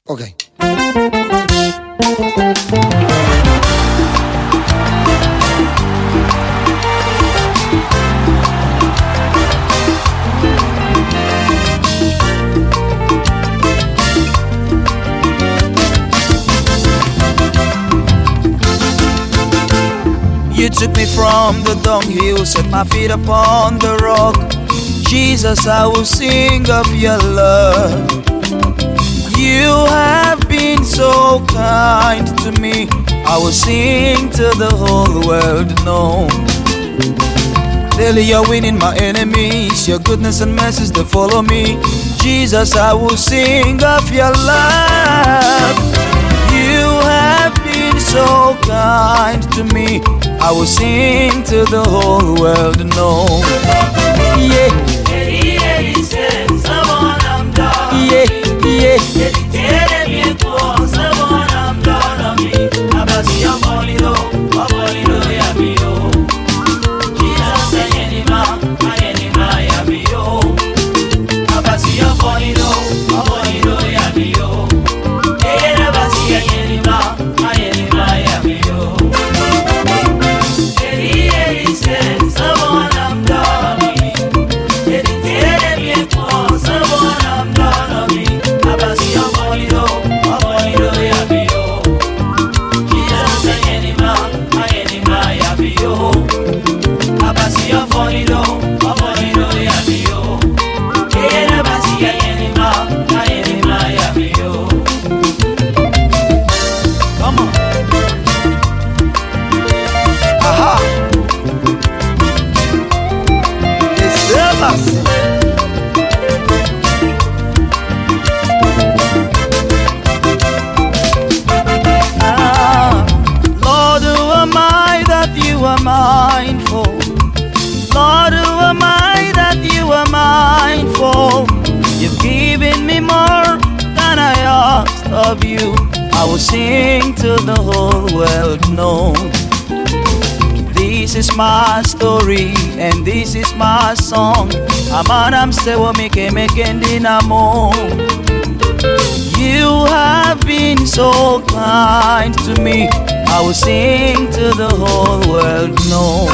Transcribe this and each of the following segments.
Okay. You took me from the dunghill, set my feet upon the rock. Jesus, I will sing of your love. You have been so kind to me. I will sing till the whole world know. Daily you're winning my enemies. Your goodness and mercies, they follow me. Jesus, I will sing of your love. You have been so kind to me. I will sing till the whole world know. Yeah. Yeah, Lord, who am I that you are mindful? Lord, who am I that you are mindful? You've given me more than I asked of you. I will sing till the whole world knows. This is my story and this is my song. Amanam sewo mike mekendi namo. You have been so kind to me. I will sing till the whole world knows.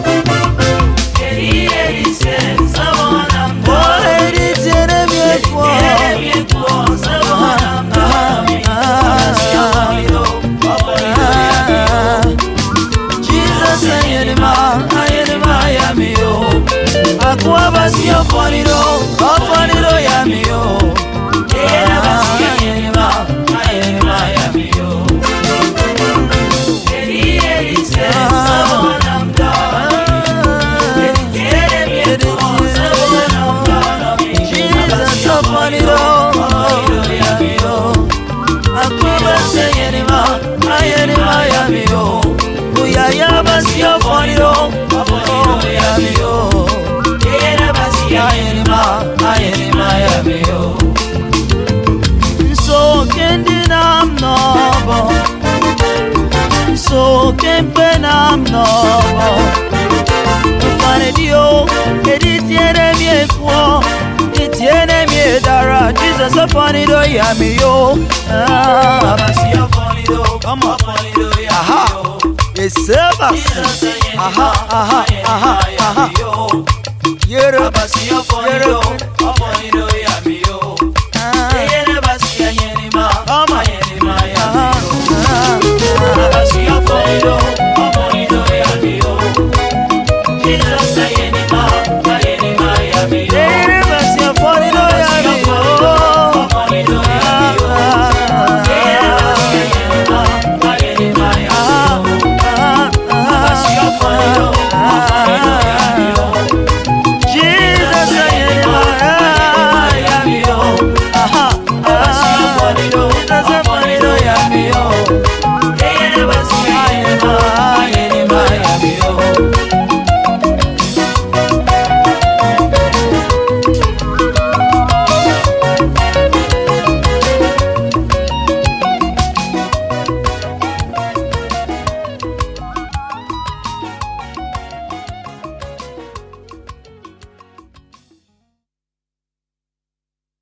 So kendinam nobo, so kempenam nobo. Ufanedio, editiene mie kwa, etiene mie dara. Jesus upon do yami yo. Abasi upon do, come on upon do yami yo. Yes, aha, aha, aha, aha. Abasi upon do yami yo.